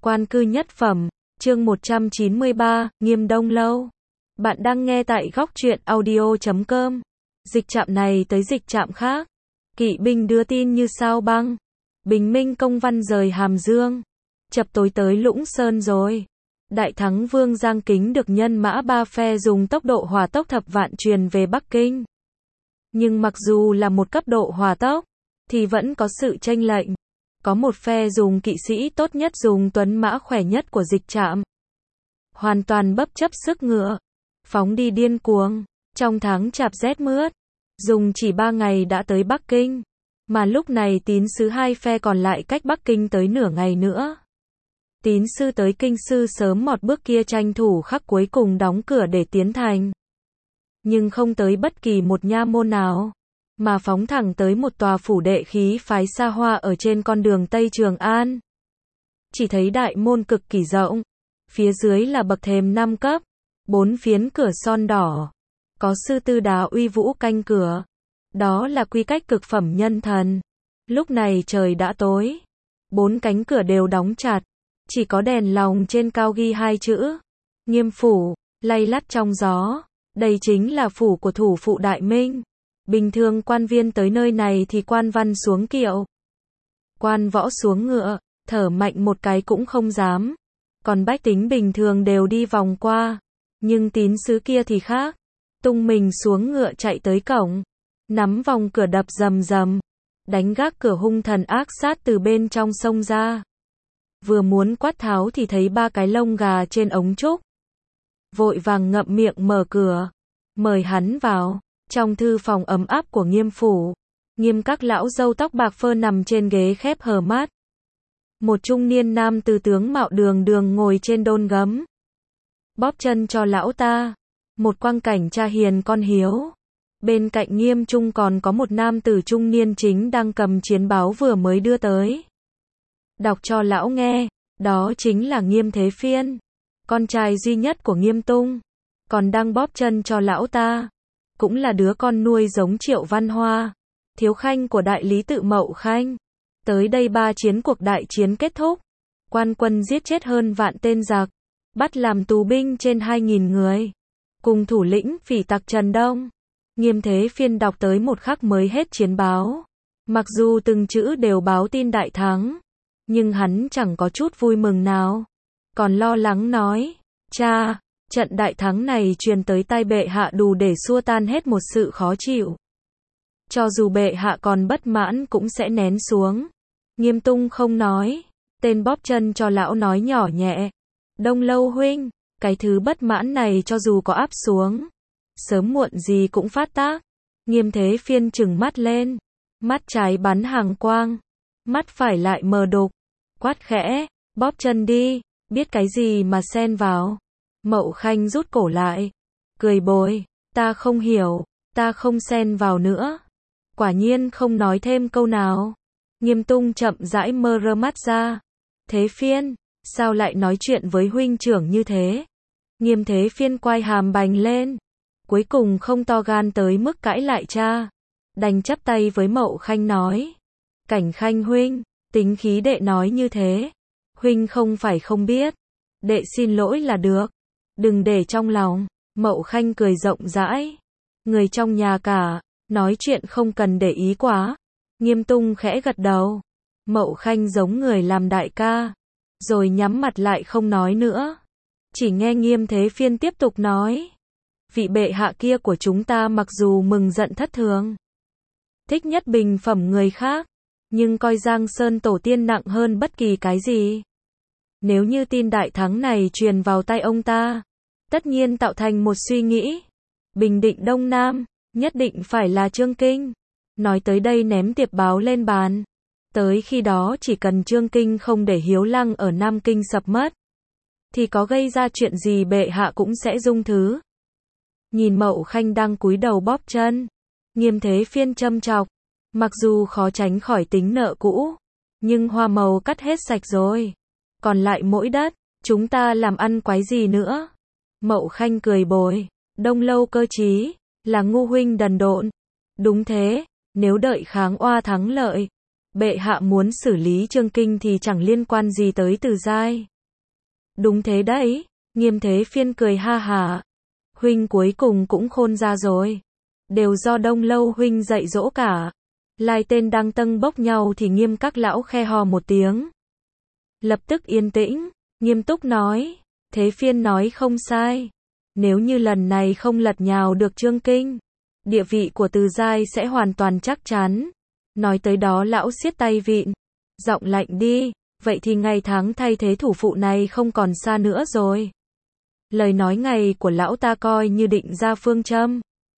Quan cư nhất phẩm, chương 193, Nghiêm Đông Lâu. Bạn đang nghe tại góc truyện audio.com. Dịch trạm này tới dịch trạm khác. Kỵ binh đưa tin như sao băng. Bình minh công văn rời Hàm Dương. Chập tối tới Lũng Sơn rồi. Đại thắng Vương Giang Kính được nhân mã ba phe dùng tốc độ hỏa tốc thập vạn truyền về Bắc Kinh. Nhưng mặc dù là một cấp độ hỏa tốc, thì vẫn có sự chênh lệch. Có một phe dùng kỵ sĩ tốt nhất, dùng tuấn mã khỏe nhất của dịch trạm. Hoàn toàn bất chấp sức ngựa. Phóng đi điên cuồng. Trong tháng chạp rét mướt. Dùng chỉ 3 ngày đã tới Bắc Kinh. Mà lúc này tín sứ hai phe còn lại cách Bắc Kinh tới nửa ngày nữa. Tín sư tới kinh sư sớm một bước kia tranh thủ khắc cuối cùng đóng cửa để tiến thành. Nhưng không tới bất kỳ một nha môn nào, mà phóng thẳng tới một tòa phủ đệ khí phái xa hoa ở trên con đường Tây Trường An. Chỉ thấy đại môn cực kỳ rộng, phía dưới là bậc thềm 5 cấp, 4 phiến cửa son đỏ, có sư tư đá uy vũ canh cửa. Đó là quy cách cực phẩm nhân thần. Lúc này trời đã tối, 4 cánh cửa đều đóng chặt, chỉ có đèn lồng trên cao ghi 2 chữ Nghiêm phủ, lay lắt trong gió. Đây chính là phủ của thủ phụ Đại Minh. Bình thường quan viên tới nơi này thì quan văn xuống kiệu, quan võ xuống ngựa, thở mạnh một cái cũng không dám. Còn bách tính bình thường đều đi vòng qua. Nhưng tín sứ kia thì khác. Tung mình xuống ngựa chạy tới cổng, nắm vòng cửa đập rầm rầm, đánh gác cửa hung thần ác sát từ bên trong xông ra. Vừa muốn quát tháo thì thấy 3 cái lông gà trên ống trúc. Vội vàng ngậm miệng mở cửa, mời hắn vào. Trong thư phòng ấm áp của Nghiêm phủ, Nghiêm các lão râu tóc bạc phơ nằm trên ghế khép hờ mắt. Một trung niên nam tư tướng mạo đường đường ngồi trên đôn gấm, bóp chân cho lão ta. Một quang cảnh cha hiền con hiếu. Bên cạnh Nghiêm Trung còn có một nam tử trung niên chính đang cầm chiến báo vừa mới đưa tới. Đọc cho lão nghe, đó chính là Nghiêm Thế Phiên, con trai duy nhất của Nghiêm Tung, còn đang bóp chân cho lão ta. Cũng là đứa con nuôi giống Triệu Văn Hoa, thiếu khanh của đại lý tự Mậu Khanh. Tới đây 3 chiến cuộc đại chiến kết thúc, quan quân giết chết hơn vạn tên giặc, bắt làm tù binh trên 2.000 người, cùng thủ lĩnh phỉ tặc Trần Đông. Nghiêm Thế Phiên đọc tới một khắc mới hết chiến báo. Mặc dù từng chữ đều báo tin đại thắng, nhưng hắn chẳng có chút vui mừng nào, còn lo lắng nói: cha, trận đại thắng này truyền tới tai bệ hạ đủ để xua tan hết một sự khó chịu. Cho dù bệ hạ còn bất mãn cũng sẽ nén xuống. Nghiêm Tung không nói. Tên bóp chân cho lão nói nhỏ nhẹ: Đông Lâu huynh, cái thứ bất mãn này cho dù có áp xuống, sớm muộn gì cũng phát tác. Nghiêm Thế Phiên trừng mắt lên, mắt trái bắn hàng quang, mắt phải lại mờ đục, quát khẽ: bóp chân đi, biết cái gì mà xen vào. Mậu Khanh rút cổ lại, cười bồi: ta không hiểu, ta không xen vào nữa. Quả nhiên không nói thêm câu nào. Nghiêm Tung chậm rãi mơ rơ mắt ra. Thế Phiên, sao lại nói chuyện với huynh trưởng như thế? Nghiêm Thế Phiên quay hàm bành lên, cuối cùng không to gan tới mức cãi lại cha, đành chắp tay với Mậu Khanh nói: Cảnh Khanh huynh, tính khí đệ nói như thế, huynh không phải không biết, đệ xin lỗi là được, đừng để trong lòng. Mậu Khanh cười rộng rãi: người trong nhà cả, nói chuyện không cần để ý quá. Nghiêm Tung khẽ gật đầu. Mậu Khanh giống người làm đại ca, rồi nhắm mặt lại không nói nữa. Chỉ nghe Nghiêm Thế Phiên tiếp tục nói: vị bệ hạ kia của chúng ta mặc dù mừng giận thất thường, thích nhất bình phẩm người khác, nhưng coi Giang Sơn tổ tiên nặng hơn bất kỳ cái gì. Nếu như tin đại thắng này truyền vào tay ông ta, tất nhiên tạo thành một suy nghĩ: bình định Đông Nam, nhất định phải là Trương Kinh. Nói tới đây ném tiệp báo lên bàn. Tới khi đó chỉ cần Trương Kinh không để Hiếu Lăng ở Nam Kinh sập mất, thì có gây ra chuyện gì bệ hạ cũng sẽ dung thứ. Nhìn Mậu Khanh đang cúi đầu bóp chân, Nghiêm Thế Phiên châm chọc: mặc dù khó tránh khỏi tính nợ cũ, nhưng hoa màu cắt hết sạch rồi, còn lại mỗi đất, chúng ta làm ăn quái gì nữa. Mậu Khanh cười bồi: Đông Lâu cơ trí, là ngu huynh đần độn. Đúng thế, nếu đợi kháng oa thắng lợi, bệ hạ muốn xử lý Trương Kinh thì chẳng liên quan gì tới Từ Giai. Đúng thế đấy, Nghiêm Thế Phiên cười ha hả. Huynh cuối cùng cũng khôn ra rồi. Đều do Đông Lâu huynh dạy dỗ cả. Lai tên đang tâng bốc nhau thì Nghiêm các lão khe hò một tiếng. Lập tức yên tĩnh, nghiêm túc nói, Thế Phiên nói không sai. Nếu như lần này không lật nhào được Trương Kinh, địa vị của Từ Giai sẽ hoàn toàn chắc chắn. Nói tới đó lão siết tay vịn, giọng lạnh đi, vậy thì ngày tháng thay thế thủ phụ này không còn xa nữa rồi. Lời nói ngày của lão ta coi như định ra phương châm.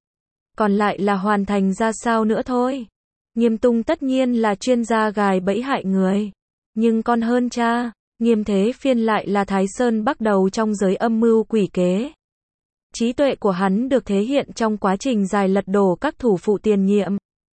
Còn lại là hoàn thành ra sao nữa thôi. Nghiêm Tung tất nhiên là chuyên gia gài bẫy hại người. Nhưng còn hơn cha, Nghiêm Thế Phiên lại là Thái Sơn bắt đầu trong giới âm mưu quỷ kế. Trí tuệ của hắn được thể hiện trong quá trình dài lật đổ các thủ phụ tiền nhiệm.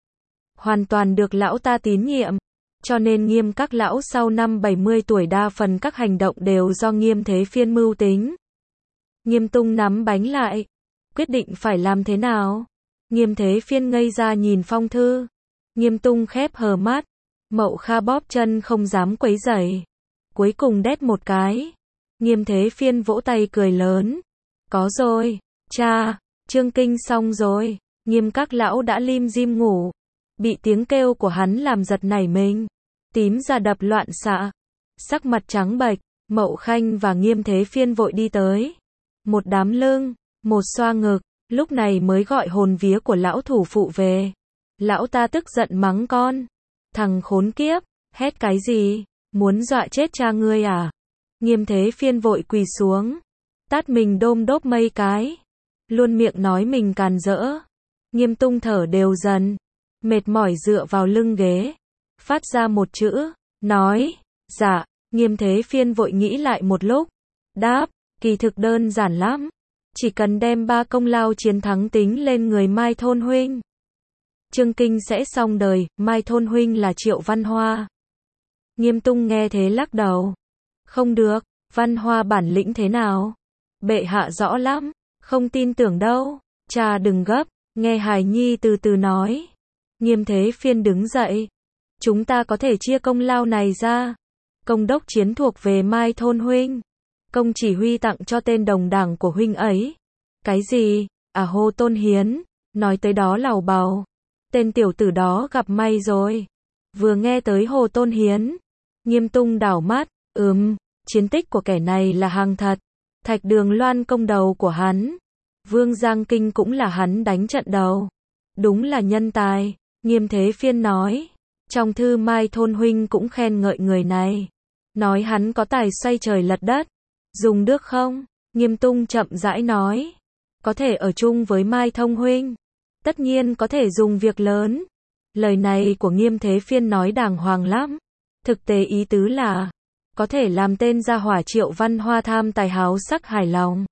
Hoàn toàn được lão ta tín nhiệm. Cho nên Nghiêm các lão sau năm 70 tuổi đa phần các hành động đều do Nghiêm Thế Phiên mưu tính. Nghiêm Tung nắm bánh lại. Quyết định phải làm thế nào? Nghiêm Thế Phiên ngây ra nhìn phong thư. Nghiêm Tung khép hờ mắt. Mậu Kha bóp chân không dám quấy rầy. Cuối cùng đét một cái. Nghiêm Thế Phiên vỗ tay cười lớn. Có rồi, cha, Trương Kinh xong rồi. Nghiêm các lão đã lim dim ngủ. Bị tiếng kêu của hắn làm giật nảy mình. Tím ra đập loạn xạ. Sắc mặt trắng bệch, Mậu Khanh và Nghiêm Thế Phiên vội đi tới. Một đám lưng, một xoa ngực, lúc này mới gọi hồn vía của lão thủ phụ về. Lão ta tức giận mắng con. Thằng khốn kiếp, hét cái gì? Muốn dọa chết cha ngươi à? Nghiêm Thế Phiên vội quỳ xuống. Tát mình đôm đốp mây cái. Luôn miệng nói mình càn rỡ. Nghiêm Tung thở đều dần. Mệt mỏi dựa vào lưng ghế. Phát ra một chữ. Nói. Dạ. Nghiêm Thế Phiên vội nghĩ lại một lúc. Đáp. Kỳ thực đơn giản lắm. Chỉ cần đem 3 công lao chiến thắng tính lên người Mai Thôn huynh. Trương Kinh sẽ xong đời. Mai Thôn huynh là Triệu Văn Hoa. Nghiêm Tung nghe thế lắc đầu. Không được. Văn Hoa bản lĩnh thế nào? Bệ hạ rõ lắm. Không tin tưởng đâu. Cha đừng gấp. Nghe hài nhi từ từ nói. Nghiêm Thế Phiên đứng dậy. Chúng ta có thể chia công lao này ra. Công đốc chiến thuộc về Mai Thôn huynh. Công chỉ huy tặng cho tên đồng đảng của huynh ấy. Cái gì? À, Hồ Tôn Hiến. Nói tới đó lảo bào. Tên tiểu tử đó gặp may rồi. Vừa nghe tới Hồ Tôn Hiến. Nghiêm Tung đảo mắt. Chiến tích của kẻ này là hàng thật. Thạch Đường Loan công đầu của hắn. Vương Giang Kinh cũng là hắn đánh trận đầu. Đúng là nhân tài. Nghiêm Thế Phiên nói. Trong thư Mai Thôn huynh cũng khen ngợi người này. Nói hắn có tài xoay trời lật đất. Dùng được không? Nghiêm Tung chậm rãi nói. Có thể ở chung với Mai Thông huynh. Tất nhiên có thể dùng việc lớn. Lời này của Nghiêm Thế Phiên nói đàng hoàng lắm. Thực tế ý tứ là có thể làm tên gia hỏa Triệu Văn Hoa tham tài háo sắc hài lòng.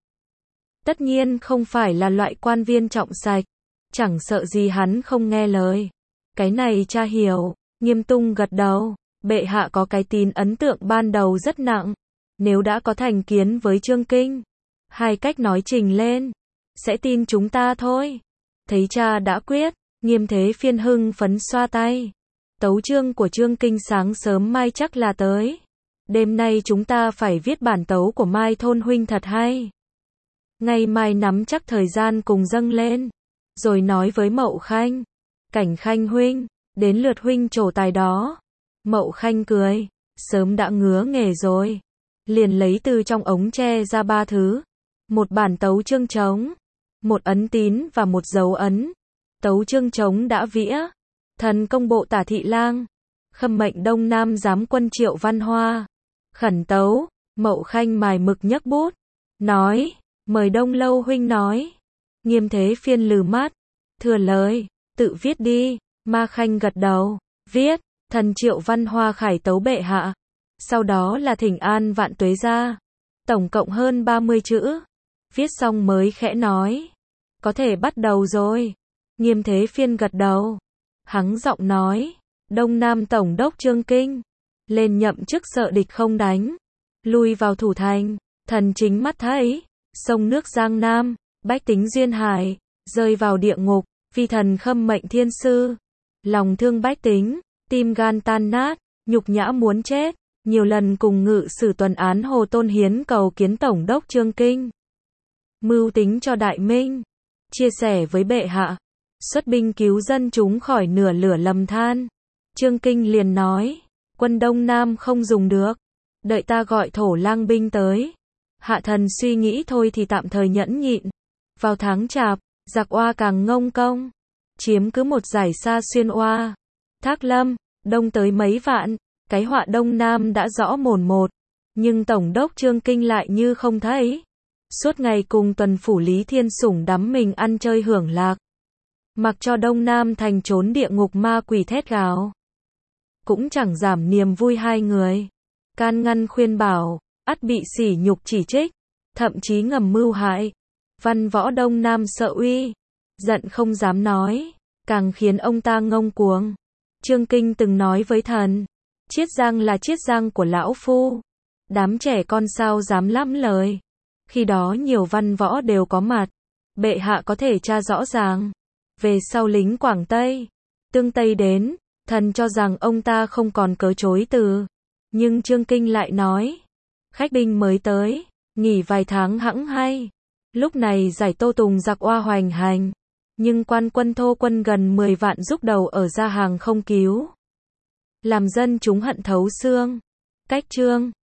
Tất nhiên không phải là loại quan viên trọng sạch. Chẳng sợ gì hắn không nghe lời. Cái này cha hiểu. Nghiêm Tung gật đầu. Bệ hạ có cái tin ấn tượng ban đầu rất nặng. Nếu đã có thành kiến với Trương Kinh, 2 cách nói trình lên, sẽ tin chúng ta thôi. Thấy cha đã quyết, Nghiêm Thế Phiên hưng phấn xoa tay. Tấu chương của Trương Kinh sáng sớm mai chắc là tới. Đêm nay chúng ta phải viết bản tấu của Mai Thôn huynh thật hay. Ngày mai nắm chắc thời gian cùng dâng lên. Rồi nói với Mậu Khanh. Cảnh Khanh huynh, đến lượt huynh trổ tài đó. Mậu Khanh cười, sớm đã ngứa nghề rồi. Liền lấy từ trong ống tre ra 3 thứ. Một bản tấu chương trống, một ấn tín và một dấu ấn. Tấu chương trống đã vĩa. Thần công bộ Tả Thị Lang. Khâm mệnh Đông Nam giám quân Triệu Văn Hoa. Khẩn tấu. Mậu Khanh mài mực nhấc bút. Nói. Mời Đông Lâu huynh nói. Nghiêm Thế Phiên lừ mắt. Thừa lời. Tự viết đi. Ma Khanh gật đầu. Viết. Thần Triệu Văn Hoa khải tấu bệ hạ. Sau đó là thỉnh an vạn tuế gia. Tổng cộng hơn 30 chữ. Viết xong mới khẽ nói. Có thể bắt đầu rồi. Nghiêm Thế Phiên gật đầu. Hắng giọng nói. Đông Nam Tổng đốc Trương Kinh. Lên nhậm chức sợ địch không đánh. Lui vào thủ thành. Thần chính mắt thấy. Sông nước Giang Nam. Bách tính duyên hải. Rơi vào địa ngục. Vì thần khâm mệnh thiên sư. Lòng thương bách tính. Tim gan tan nát. Nhục nhã muốn chết. nhiều lần cùng ngự sử tuần án Hồ Tôn Hiến cầu kiến Tổng đốc Trương Kinh. Mưu tính cho Đại Minh, chia sẻ với bệ hạ, xuất binh cứu dân chúng khỏi nửa lửa lầm than. Trương Kinh liền nói, quân Đông Nam không dùng được, đợi ta gọi thổ lang binh tới. Hạ thần suy nghĩ thôi thì tạm thời nhẫn nhịn. Vào tháng Chạp, giặc Oa càng ngông công, chiếm cứ một dải xa xuyên Oa, Thác Lâm, đông tới mấy vạn, cái họa Đông Nam đã rõ mồn một, nhưng Tổng đốc Trương Kinh lại như không thấy. Suốt ngày cùng tuần phủ Lý Thiên Sủng đắm mình ăn chơi hưởng lạc, mặc cho Đông Nam thành trốn địa ngục ma quỷ thét gào. Cũng chẳng giảm niềm vui hai người, can ngăn khuyên bảo, ắt bị sỉ nhục chỉ trích, thậm chí ngầm mưu hại. Văn võ Đông Nam sợ uy, giận không dám nói, càng khiến ông ta ngông cuồng. Trương Kinh từng nói với thần, Chiết Giang là Chiết Giang của lão phu, đám trẻ con sao dám lắm lời. Khi đó nhiều văn võ đều có mặt, bệ hạ có thể tra rõ ràng. Về sau lính Quảng Tây, Tương Tây đến, thần cho rằng ông ta không còn cớ chối từ. Nhưng Trương Kinh lại nói, khách binh mới tới, nghỉ vài tháng hẵng hay. Lúc này giải Tô Tùng giặc Oa hoành hành, nhưng quan quân thô quân gần 10 vạn giúp đầu ở Gia Hàng không cứu, làm dân chúng hận thấu xương. Cách Trương